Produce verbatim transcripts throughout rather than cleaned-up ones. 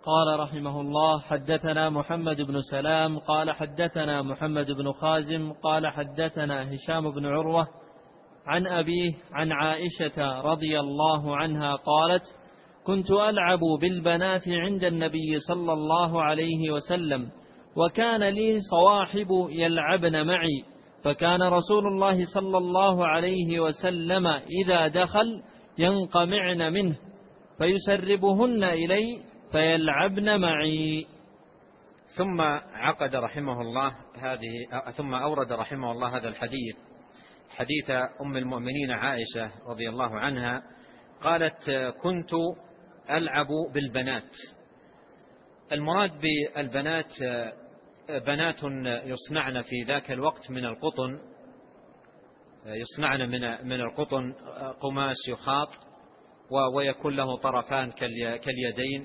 قال رحمه الله: حدثنا محمد بن سلام قال حدثنا محمد بن خازم قال حدثنا هشام بن عروة عن أبيه عن عائشة رضي الله عنها قالت: كنت ألعب بالبنات عند النبي صلى الله عليه وسلم، وكان لي صواحب يلعبن معي، فكان رسول الله صلى الله عليه وسلم إذا دخل ينقمعن منه فيسربهن إلي فيلعبن معي. ثم عقد رحمه الله هذه ثم أورد رحمه الله هذا الحديث، حديث أم المؤمنين عائشة رضي الله عنها قالت: كنت ألعب بالبنات. المراد بالبنات بنات يصنعن في ذاك الوقت من القطن، يصنعن من من القطن قماش يخاط ويكون له طرفان كاليدين،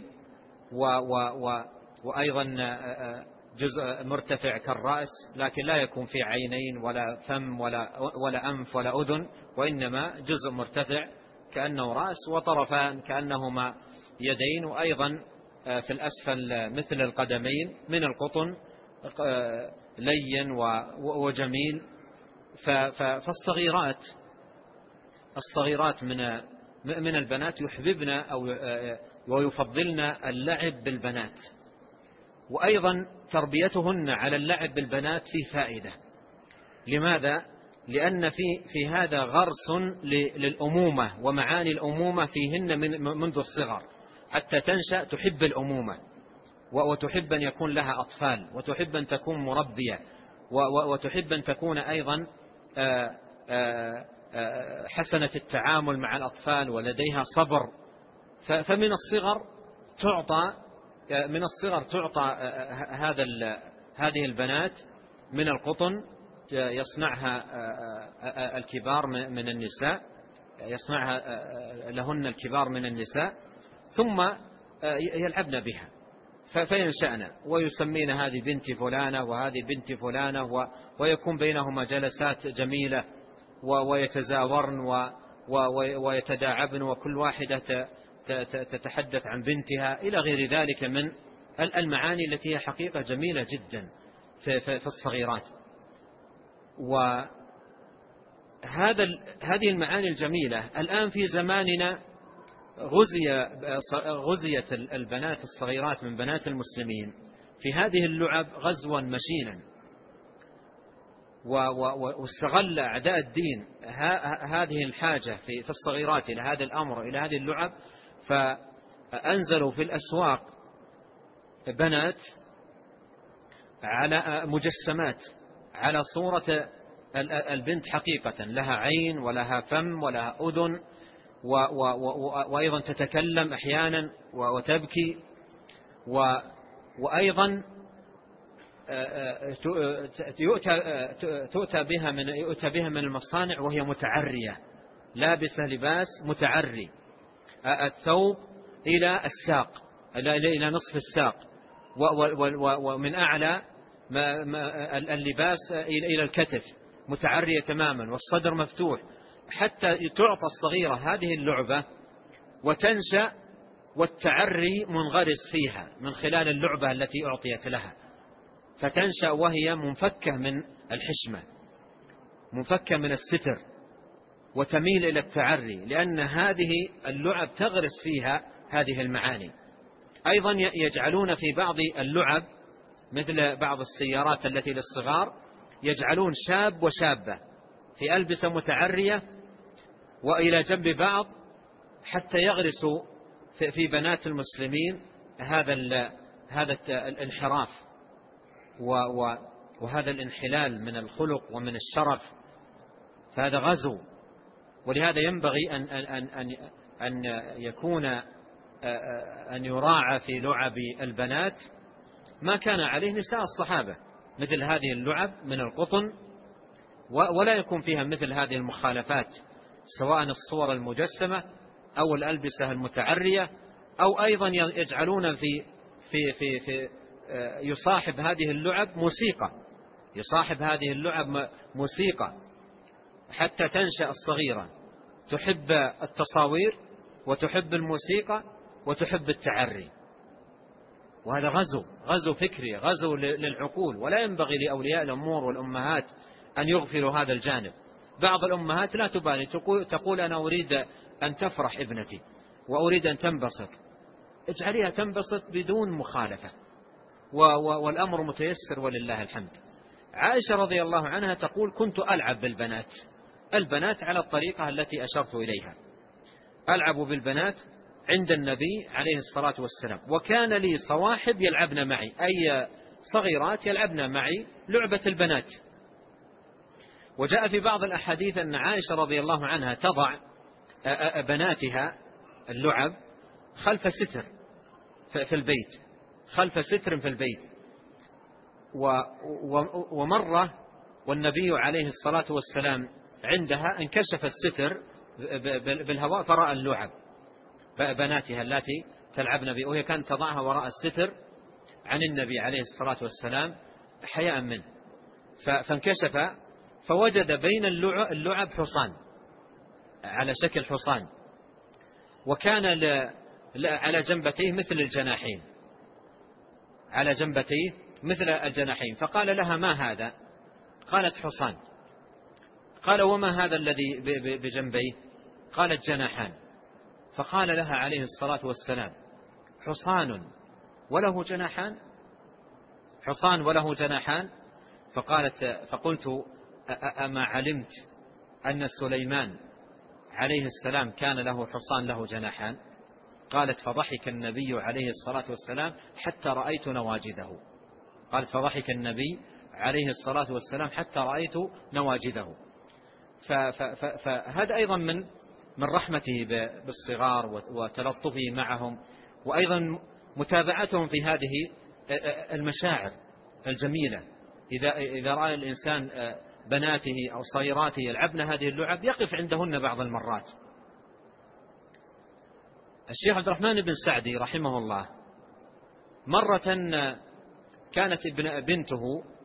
وأيضا جزء مرتفع كالرأس، لكن لا يكون في عينين ولا فم ولا ولا أنف ولا أذن، وإنما جزء مرتفع كأنه رأس وطرفان كأنهما يدين، وأيضا في الأسفل مثل القدمين من القطن لين وجميل. فالصغيرات الصغيرات من من البنات يحببن أو ويفضلن اللعب بالبنات، وأيضا تربيتهن على اللعب بالبنات في فائدة. لماذا؟ لأن في في هذا غرس للأمومة ومعاني الأمومة فيهن من منذ الصغر، حتى تنشأ تحب الأمومة وتحب أن يكون لها أطفال، وتحب أن تكون مربية، وتحب أن تكون أيضا حسنة التعامل مع الأطفال ولديها صبر. فمن الصغر تعطى من الصغر تعطى هذا هذه البنات من القطن، يصنعها الكبار من النساء، يصنعها لهن الكبار من النساء، ثم يلعبن بها فينشأن ويسمين هذه بنت فلانة وهذه بنت فلانة، ويكون بينهما جلسات جميلة ويتزاورن ويتداعبن، وكل واحدة تتحدث عن بنتها إلى غير ذلك من المعاني التي هي حقيقة جميلة جدا في الصغيرات. وهذا هذه المعاني الجميلة الآن في زماننا غزي غزيت البنات الصغيرات من بنات المسلمين في هذه اللعب غزوا مشينا، واستغل أعداء الدين هذه الحاجة في الصغيرات إلى هذا الأمر، إلى هذه اللعب، فأنزلوا في الأسواق بنات على مجسمات على صورة البنت حقيقة، لها عين ولها فم ولها أذن، وأيضا تتكلم أحيانا وتبكي، وأيضا تؤتى بها من يؤتى بها من المصانع وهي متعرية، لابسة لباس متعري، الثوب إلى الساق، إلى نصف الساق، ومن أعلى اللباس إلى الكتف، متعرية تماما، والصدر مفتوح، حتى تعطى الصغيرة هذه اللعبة وتنشأ والتعري منغرس فيها من خلال اللعبة التي أعطيت لها، فتنشأ وهي منفكة من الحشمة، منفكة من الستر، وتميل إلى التعري، لأن هذه اللعب تغرس فيها هذه المعاني. أيضا يجعلون في بعض اللعب مثل بعض السيارات التي للصغار، يجعلون شاب وشابة في ألبسة متعرية وإلى جنب بعض، حتى يغرسوا في بنات المسلمين هذا هذا الانحراف وهذا الانحلال من الخلق ومن الشرف، فهذا غزو. ولهذا ينبغي أن أن أن أن يكون أن يراعى في لعب البنات ما كان عليه نساء الصحابة، مثل هذه اللعب من القطن، ولا يكون فيها مثل هذه المخالفات، سواء الصور المجسمة أو الألبسة المتعرية، أو أيضا يجعلون في في في في يصاحب هذه اللعب موسيقى، يصاحب هذه اللعب موسيقى حتى تنشأ الصغيرة تحب التصاوير وتحب الموسيقى وتحب التعري. وهذا غزو غزو فكري، غزو للعقول، ولا ينبغي لأولياء الأمور والأمهات أن يغفلوا هذا الجانب. بعض الأمهات لا تبالي، تقول أنا أريد أن تفرح ابنتي وأريد أن تنبسط، اجعليها تنبسط بدون مخالفة، والأمر متيسر ولله الحمد. عائشة رضي الله عنها تقول كنت ألعب بالبنات، البنات على الطريقة التي أشرت إليها، ألعب بالبنات عند النبي عليه الصلاة والسلام، وكان لي صواحب يلعبن معي، أي صغيرات يلعبن معي لعبة البنات. وجاء في بعض الأحاديث أن عائشة رضي الله عنها تضع بناتها اللعب خلف ستر في البيت، خلف ستر في البيت. ومرة والنبي عليه الصلاة والسلام عندها انكشف الستر بالهواء فرأى اللعب بناتها التي تلعبن به، وهي كانت تضعها وراء الستر عن النبي عليه الصلاة والسلام حياء منه، فانكشف فوجد بين اللعب حصان على شكل حصان، وكان على جنبتيه مثل الجناحين، على جنبتيه مثل الجناحين. فقال لها ما هذا؟ قالت حصان. قال وما هذا الذي بجنبيه؟ قالت جناحان. فقال لها عليه الصلاة والسلام حصان وله جناحان؟ حصان وله جناحان؟ فقالت فقلت أما علمت أن سليمان عليه السلام كان له حصان له جناحان؟ قالت فضحك النبي عليه الصلاة والسلام حتى رأيت نواجذه. قالت فضحك النبي عليه الصلاة والسلام حتى رأيت نواجذه. فهذا أيضا من من رحمته بالصغار وتلطفه معهم، وأيضا متابعتهم في هذه المشاعر الجميلة. إذا إذا رأى الإنسان بناته أو صغيراته يلعبن هذه اللعب يقف عندهن بعض المرات. الشيخ عبد الرحمن بن سعدي رحمه الله مرة كانت بنته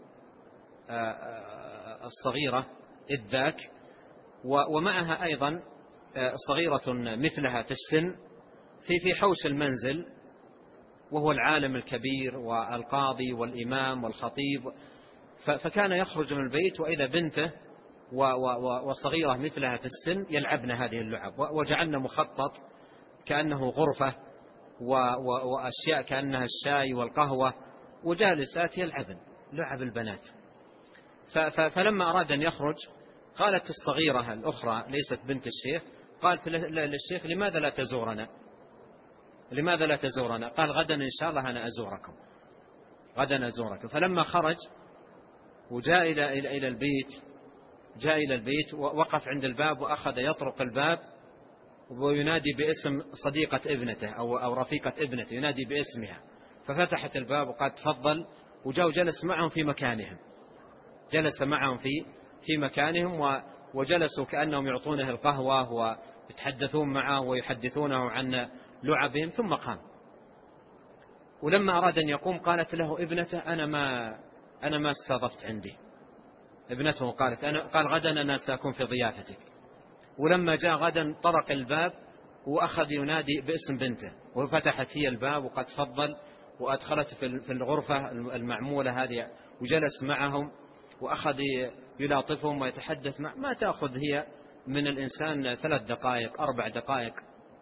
الصغيرة إذ ذاك ومعها أيضا صغيرة مثلها في السن في في حوش المنزل، وهو العالم الكبير والقاضي والإمام والخطيب، فكان يخرج من البيت وإذا بنته وصغيرة مثلها في السن يلعبن هذه اللعب، وجعلنا مخطط كأنه غرفة وأشياء كأنها الشاي والقهوة، وجالسات يلعبن لعب البنات. فلما أراد أن يخرج قالت الصغيرة الأخرى ليست بنت الشيخ، قالت للشيخ لماذا لا تزورنا؟ لماذا لا تزورنا؟ قال غدا إن شاء الله أنا أزوركم، غدا أزوركم. فلما خرج وجاء إلى إلى البيت جاء إلى البيت ووقف عند الباب وأخذ يطرق الباب وينادي باسم صديقة ابنته أو أو رفيقة ابنته، ينادي باسمها. ففتحت الباب وقال تفضل، وجاء وجلس معهم في مكانهم، جلس معهم في في مكانهم وجلسوا كأنهم يعطونه القهوة ويتحدثون معه ويحدثونه عن لعبهم. ثم قام، ولما أراد أن يقوم قالت له ابنته أنا ما أنا ما استضفت عندي. ابنته قالت أنا قال غدا أنا سأكون في ضيافتك. ولما جاء غدا طرق الباب وأخذ ينادي باسم بنته، وفتحت هي الباب وقد تفضل، وأدخلت في الغرفة المعمولة هذه وجلس معهم وأخذ يلاطفهم ويتحدث مع ما تأخذ هي من الإنسان ثلاث دقائق أربع دقائق.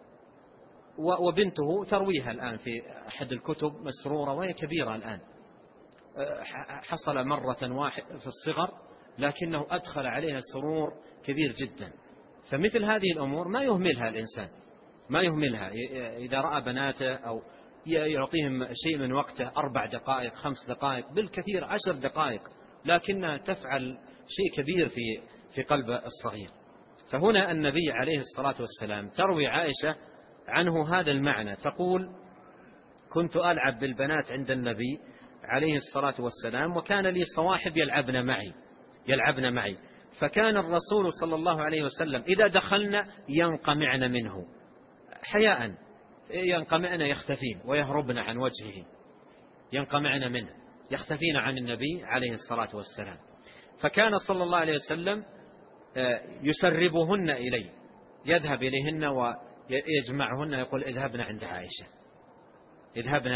وبنته ترويها الآن في أحد الكتب مسرورة وهي كبيرة الآن، حصل مرة واحدة في الصغر لكنه أدخل عليها سرور كبير جدا. فمثل هذه الأمور ما يهملها الإنسان، ما يهملها. إذا رأى بناته أو يعطيهم شيء من وقته أربع دقائق خمس دقائق بالكثير عشر دقائق، لكنها تفعل شيء كبير في في قلب الصغير. فهنا النبي عليه الصلاة والسلام تروي عائشة عنه هذا المعنى، تقول كنت ألعب بالبنات عند النبي عليه الصلاة والسلام وكان لي صواحب يلعبن معي يلعبن معي فكان الرسول صلى الله عليه وسلم إذا دخلنا ينقمعن منه حياء، ينقمعن يختفين ويهربن عن وجهه، ينقمعن منه يختفين عن النبي عليه الصلاة والسلام. فكان صلى الله عليه وسلم يسربهن إليه، يذهب إليهن ويجمعهن، يقول اذهبن عند عائشة، اذهبن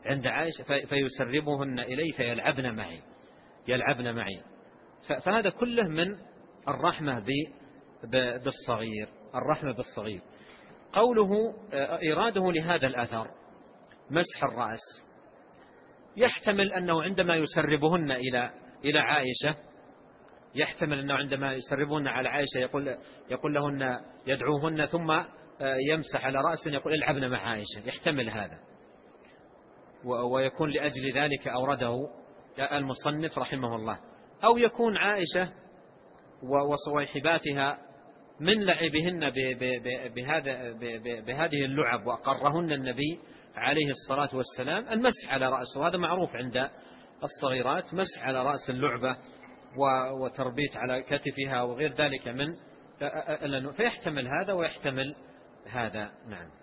عند عائشة فيسربهن إلي فيلعبن معي يلعبن معي. فهذا كله من الرحمة بالصغير الرحمة بالصغير. قوله إراده لهذا الأثر مسح الرأس يحتمل أنه عندما يسربهن إلى إلى عائشة يحتمل أنه عندما يسربهن على عائشة يقول يقول لهن يدعوهن ثم يمسح على رأسهن يقول العبن مع عائشة، يحتمل هذا، ويكون لأجل ذلك أورده المصنف رحمه الله. أو يكون عائشة وصويحباتها من لعبهن بهذا بهذه اللعب وأقرهن النبي عليه الصلاة والسلام المسح على رأسه، وهذا معروف عند الصغيرات، مسح على رأس اللعبة وتربيت على كتفها وغير ذلك من، فيحتمل هذا ويحتمل هذا. نعم.